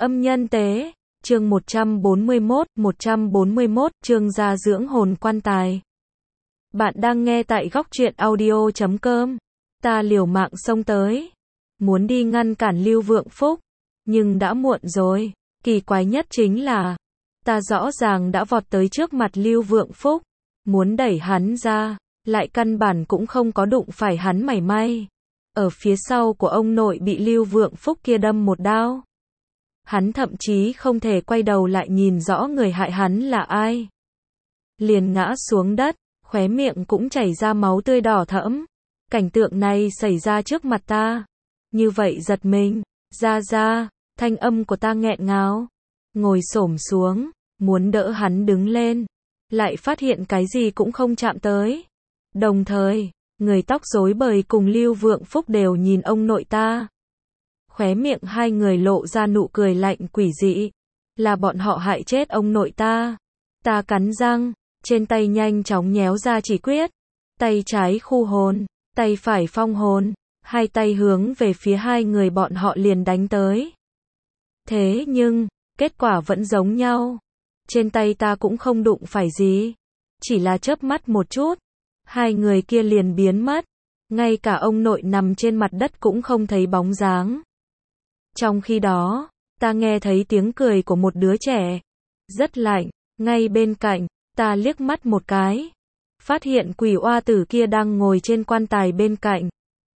Âm nhân tế, chương 141, chương gia dưỡng hồn quan tài. Bạn đang nghe tại góc truyện audio.com. Ta liều mạng xông tới, muốn đi ngăn cản Lưu Vượng Phúc, nhưng đã muộn rồi. Kỳ quái nhất chính là, ta rõ ràng đã vọt tới trước mặt Lưu Vượng Phúc, muốn đẩy hắn ra, lại căn bản cũng không có đụng phải hắn mảy may. Ở phía sau của ông nội bị Lưu Vượng Phúc kia đâm một đao. Hắn thậm chí không thể quay đầu lại nhìn rõ người hại hắn là ai. Liền ngã xuống đất, khóe miệng cũng chảy ra máu tươi đỏ thẫm. Cảnh tượng này xảy ra trước mặt ta. Như vậy giật mình, ra, thanh âm của ta nghẹn ngào. Ngồi xổm xuống, muốn đỡ hắn đứng lên. Lại phát hiện cái gì cũng không chạm tới. Đồng thời, người tóc rối bời cùng Lưu Vượng Phúc đều nhìn ông nội ta. Khóe miệng hai người lộ ra nụ cười lạnh quỷ dị. Là bọn họ hại chết ông nội ta. Ta cắn răng, trên tay nhanh chóng nhéo ra chỉ quyết. Tay trái khu hồn, tay phải phong hồn, hai tay hướng về phía hai người bọn họ liền đánh tới. Thế nhưng, kết quả vẫn giống nhau. Trên tay ta cũng không đụng phải gì. Chỉ là chớp mắt một chút. Hai người kia liền biến mất. Ngay cả ông nội nằm trên mặt đất cũng không thấy bóng dáng. Trong khi đó, ta nghe thấy tiếng cười của một đứa trẻ. Rất lạnh, ngay bên cạnh, ta liếc mắt một cái. Phát hiện quỷ oa tử kia đang ngồi trên quan tài bên cạnh.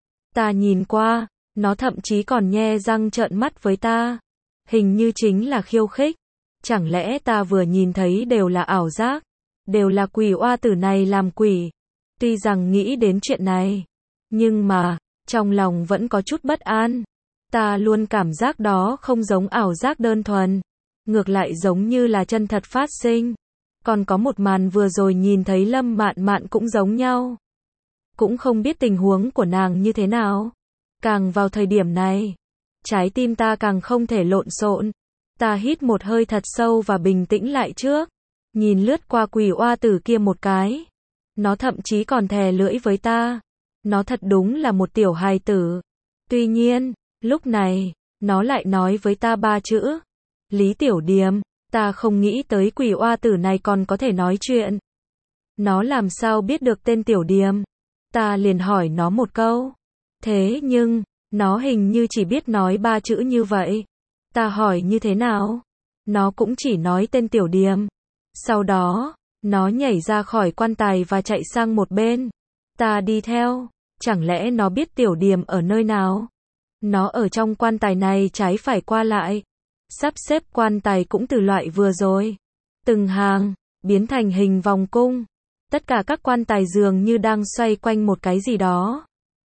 Ta nhìn qua, nó thậm chí còn nhe răng trợn mắt với ta. Hình như chính là khiêu khích. Chẳng lẽ ta vừa nhìn thấy đều là ảo giác? Đều là quỷ oa tử này làm quỷ. Tuy rằng nghĩ đến chuyện này, nhưng mà, trong lòng vẫn có chút bất an. Ta luôn cảm giác đó không giống ảo giác đơn thuần. Ngược lại giống như là chân thật phát sinh. Còn có một màn vừa rồi nhìn thấy Lâm Mạn Mạn cũng giống nhau. Cũng không biết tình huống của nàng như thế nào. Càng vào thời điểm này, trái tim ta càng không thể lộn xộn. Ta hít một hơi thật sâu và bình tĩnh lại trước. Nhìn lướt qua quỷ oa tử kia một cái. Nó thậm chí còn thè lưỡi với ta. Nó thật đúng là một tiểu hài tử. Tuy nhiên, lúc này, nó lại nói với ta ba chữ. Lý Tiểu Điềm, ta không nghĩ tới quỷ oa tử này còn có thể nói chuyện. Nó làm sao biết được tên Tiểu Điềm? Ta liền hỏi nó một câu. Thế nhưng, nó hình như chỉ biết nói ba chữ như vậy. Ta hỏi như thế nào? Nó cũng chỉ nói tên Tiểu Điềm. Sau đó, nó nhảy ra khỏi quan tài và chạy sang một bên. Ta đi theo. Chẳng lẽ nó biết Tiểu Điềm ở nơi nào? Nó ở trong quan tài này trái phải qua lại. Sắp xếp quan tài cũng từ loại vừa rồi. Từng hàng, biến thành hình vòng cung. Tất cả các quan tài dường như đang xoay quanh một cái gì đó.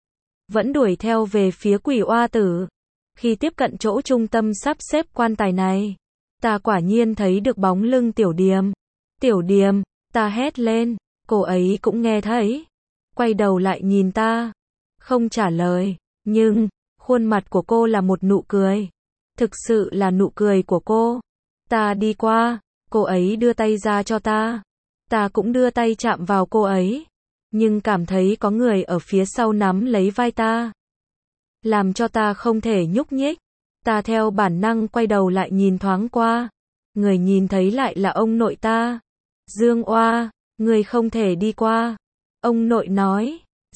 Vẫn đuổi theo về phía quỷ oa tử. Khi tiếp cận chỗ trung tâm sắp xếp quan tài này, ta quả nhiên thấy được bóng lưng Tiểu Điềm. Tiểu Điềm, ta hét lên, cô ấy cũng nghe thấy. Quay đầu lại nhìn ta, không trả lời, nhưng, khuôn mặt của cô là một nụ cười. Thực sự là nụ cười của cô. Ta đi qua, cô ấy đưa tay ra cho ta. Ta cũng đưa tay chạm vào cô ấy. Nhưng cảm thấy có người ở phía sau nắm lấy vai ta. Làm cho ta không thể nhúc nhích. Ta theo bản năng quay đầu lại nhìn thoáng qua. Người nhìn thấy lại là ông nội ta. Dương Oa, người không thể đi qua. Ông nội nói,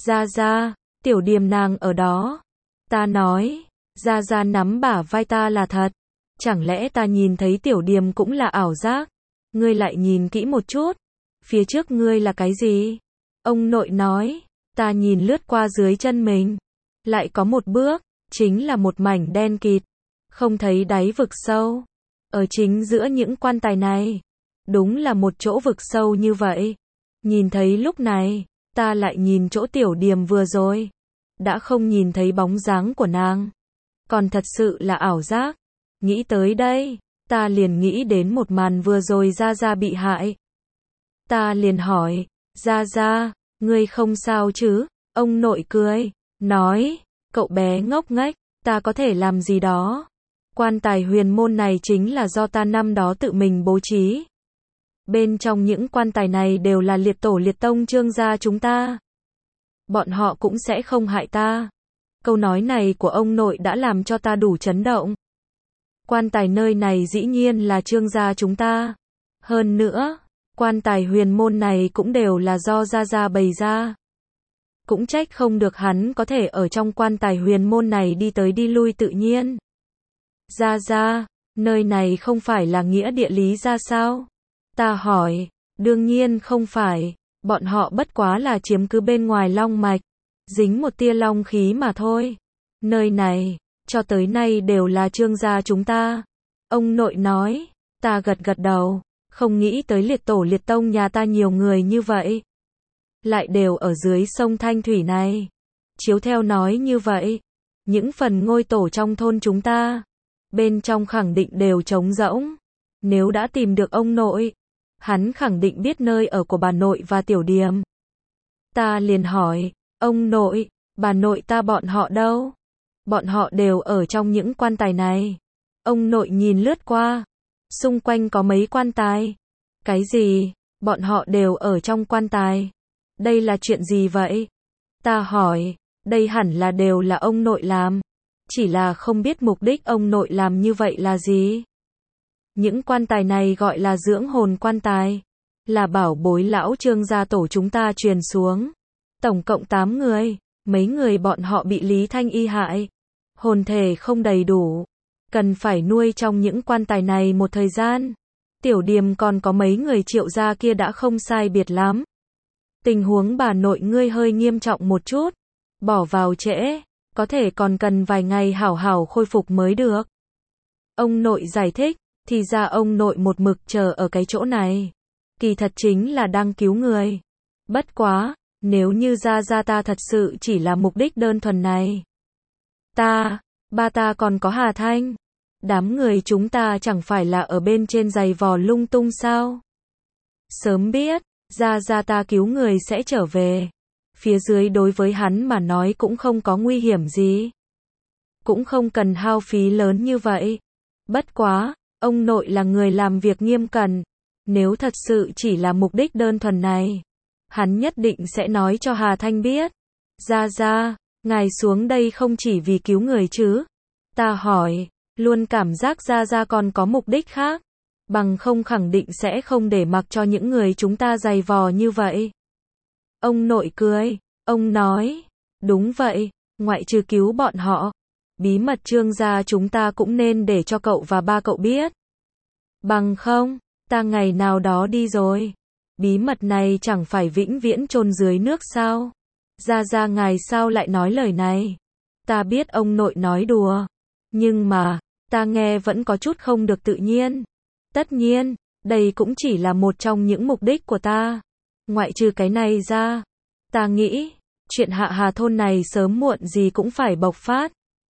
ra, Tiểu Điềm nàng ở đó. Ta nói, ra nắm bả vai ta là thật. Chẳng lẽ ta nhìn thấy Tiểu Điềm cũng là ảo giác? Ngươi lại nhìn kỹ một chút. Phía trước ngươi là cái gì? Ông nội nói, ta nhìn lướt qua dưới chân mình. Lại có một bước, chính là một mảnh đen kịt. Không thấy đáy vực sâu. Ở chính giữa những quan tài này. Đúng là một chỗ vực sâu như vậy. Nhìn thấy lúc này, ta lại nhìn chỗ Tiểu Điềm vừa rồi. Đã không nhìn thấy bóng dáng của nàng. Còn thật sự là ảo giác. Nghĩ tới đây, ta liền nghĩ đến một màn vừa rồi Ra bị hại. Ta liền hỏi, Ra, ngươi không sao chứ? Ông nội cười, nói, cậu bé ngốc nghếch, ta có thể làm gì đó. Quan tài huyền môn này chính là do ta năm đó tự mình bố trí. Bên trong những quan tài này đều là liệt tổ liệt tông Trương gia chúng ta. Bọn họ cũng sẽ không hại ta. Câu nói này của ông nội đã làm cho ta đủ chấn động. Quan tài nơi này dĩ nhiên là Trương gia chúng ta. Hơn nữa, quan tài huyền môn này cũng đều là do gia gia bày ra. Cũng trách không được hắn có thể ở trong quan tài huyền môn này đi tới đi lui tự nhiên. Gia gia, nơi này không phải là nghĩa địa Lý gia sao? Ta hỏi, đương nhiên không phải, bọn họ bất quá là chiếm cứ bên ngoài long mạch, dính một tia long khí mà thôi. Nơi này, cho tới nay đều là Trương gia chúng ta. Ông nội nói, ta gật gật đầu, không nghĩ tới liệt tổ liệt tông nhà ta nhiều người như vậy. Lại đều ở dưới sông Thanh Thủy này. Chiếu theo nói như vậy, những phần ngôi tổ trong thôn chúng ta, bên trong khẳng định đều trống rỗng. Nếu đã tìm được ông nội, hắn khẳng định biết nơi ở của bà nội và tiểu điềm. Ta liền hỏi, ông nội, bà nội ta bọn họ đâu? Bọn họ đều ở trong những quan tài này. Ông nội nhìn lướt qua, xung quanh có mấy quan tài. Cái gì? Bọn họ đều ở trong quan tài. Đây là chuyện gì vậy? Ta hỏi, đây hẳn là đều là ông nội làm. Chỉ là không biết mục đích ông nội làm như vậy là gì. Những quan tài này gọi là dưỡng hồn quan tài. Là bảo bối lão Trương gia tổ chúng ta truyền xuống. Tổng cộng 8 người. Mấy người bọn họ bị Lý Thanh Y hại. Hồn thể không đầy đủ. Cần phải nuôi trong những quan tài này một thời gian. Tiểu điềm còn có mấy người Triệu gia kia đã không sai biệt lắm. Tình huống bà nội ngươi hơi nghiêm trọng một chút. Bỏ vào trễ, có thể còn cần vài ngày hảo hảo khôi phục mới được. Ông nội giải thích, thì ra ông nội một mực chờ ở cái chỗ này. Kỳ thật chính là đang cứu người. Bất quá, nếu như gia gia ta thật sự chỉ là mục đích đơn thuần này. Ba ta còn có Hà Thanh. Đám người chúng ta chẳng phải là ở bên trên giày vò lung tung sao? Sớm biết, gia gia ta cứu người sẽ trở về. Phía dưới đối với hắn mà nói cũng không có nguy hiểm gì. Cũng không cần hao phí lớn như vậy. Bất quá, ông nội là người làm việc nghiêm cẩn. Nếu thật sự chỉ là mục đích đơn thuần này, hắn nhất định sẽ nói cho Hà Thanh biết. Gia gia, ngài xuống đây không chỉ vì cứu người chứ? Ta hỏi, luôn cảm giác gia gia còn có mục đích khác. Bằng không khẳng định sẽ không để mặc cho những người chúng ta giày vò như vậy. Ông nội cười, ông nói, đúng vậy, ngoại trừ cứu bọn họ, bí mật Trương gia chúng ta cũng nên để cho cậu và ba cậu biết. Bằng không, ta ngày nào đó đi rồi, bí mật này chẳng phải vĩnh viễn chôn dưới nước sao? Gia gia ngài sao lại nói lời này? Ta biết ông nội nói đùa, nhưng mà, ta nghe vẫn có chút không được tự nhiên. Tất nhiên, đây cũng chỉ là một trong những mục đích của ta. Ngoại trừ cái này ra, ta nghĩ, chuyện Hạ Hà thôn này sớm muộn gì cũng phải bộc phát.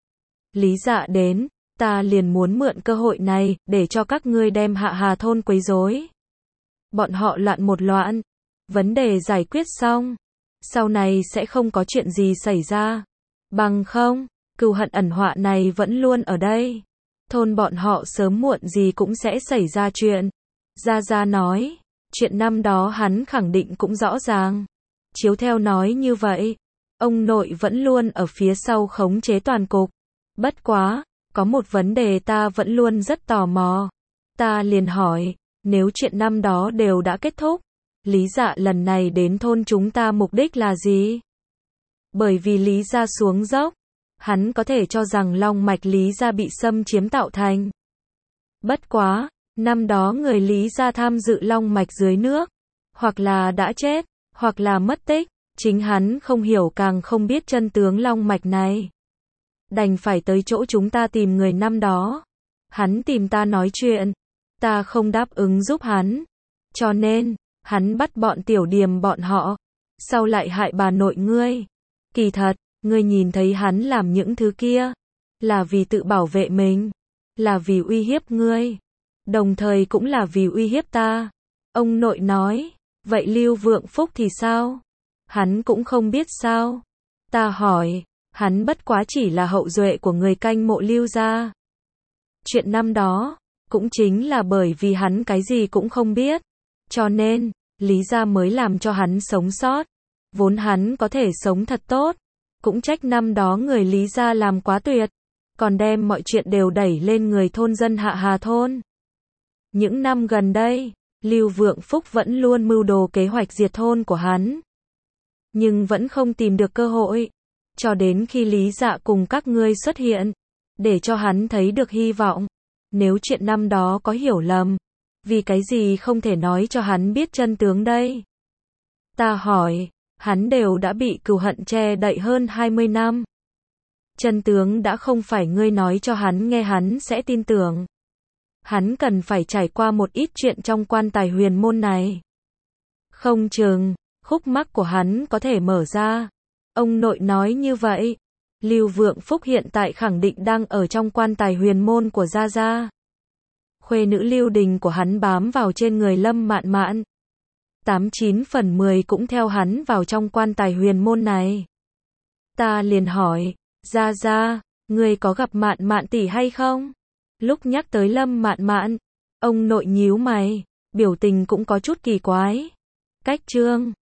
Lý Dạ đến, ta liền muốn mượn cơ hội này, để cho các ngươi đem Hạ Hà thôn quấy rối. Bọn họ loạn một loạn, vấn đề giải quyết xong, sau này sẽ không có chuyện gì xảy ra. Bằng không, cừu hận ẩn họa này vẫn luôn ở đây. Thôn bọn họ sớm muộn gì cũng sẽ xảy ra chuyện. Gia Gia nói, chuyện năm đó hắn khẳng định cũng rõ ràng. Chiếu theo nói như vậy, ông nội vẫn luôn ở phía sau khống chế toàn cục. Bất quá, có một vấn đề ta vẫn luôn rất tò mò. Ta liền hỏi, nếu chuyện năm đó đều đã kết thúc, Lý Dạ lần này đến thôn chúng ta mục đích là gì? Bởi vì Lý Gia xuống dốc, hắn có thể cho rằng long mạch Lý Gia bị xâm chiếm tạo thành. Bất quá, năm đó người Lý Gia tham dự long mạch dưới nước, hoặc là đã chết, hoặc là mất tích, chính hắn không hiểu càng không biết chân tướng long mạch này. Đành phải tới chỗ chúng ta tìm người năm đó. Hắn tìm ta nói chuyện, ta không đáp ứng giúp hắn. Cho nên, hắn bắt bọn tiểu điềm bọn họ, sau lại hại bà nội ngươi. Kỳ thật, ngươi nhìn thấy hắn làm những thứ kia, là vì tự bảo vệ mình, là vì uy hiếp ngươi, đồng thời cũng là vì uy hiếp ta. Ông nội nói, vậy Lưu Vượng Phúc thì sao? Hắn cũng không biết sao? Ta hỏi, hắn bất quá chỉ là hậu duệ của người canh mộ Lưu gia. Chuyện năm đó, cũng chính là bởi vì hắn cái gì cũng không biết, cho nên, Lý gia mới làm cho hắn sống sót. Vốn hắn có thể sống thật tốt, cũng trách năm đó người Lý gia làm quá tuyệt. còn đem mọi chuyện đều đẩy lên người thôn dân Hạ Hà thôn. Những năm gần đây, Lưu Vượng Phúc vẫn luôn mưu đồ kế hoạch diệt thôn của hắn, nhưng vẫn không tìm được cơ hội, cho đến khi Lý Dạ cùng các ngươi xuất hiện, để cho hắn thấy được hy vọng. Nếu chuyện năm đó có hiểu lầm, vì cái gì không thể nói cho hắn biết chân tướng đây? Ta hỏi, hắn đều đã bị cừu hận che đậy hơn 20 năm. Chân tướng đã không phải ngươi nói cho hắn nghe hắn sẽ tin tưởng. Hắn cần phải trải qua một ít chuyện trong quan tài huyền môn này. Không chừng, khúc mắc của hắn có thể mở ra. Ông nội nói như vậy. Lưu Vượng Phúc hiện tại khẳng định đang ở trong quan tài huyền môn của Gia Gia. Khuê nữ Lưu Đình của hắn bám vào trên người Lâm Mạn Mạn. 89 phần 10 cũng theo hắn vào trong quan tài huyền môn này. Ta liền hỏi, Gia Gia, ngươi có gặp Mạn Mạn tỷ hay không? Lúc nhắc tới Lâm Mạn Mạn, ông nội nhíu mày, biểu tình cũng có chút kỳ quái. Cách chương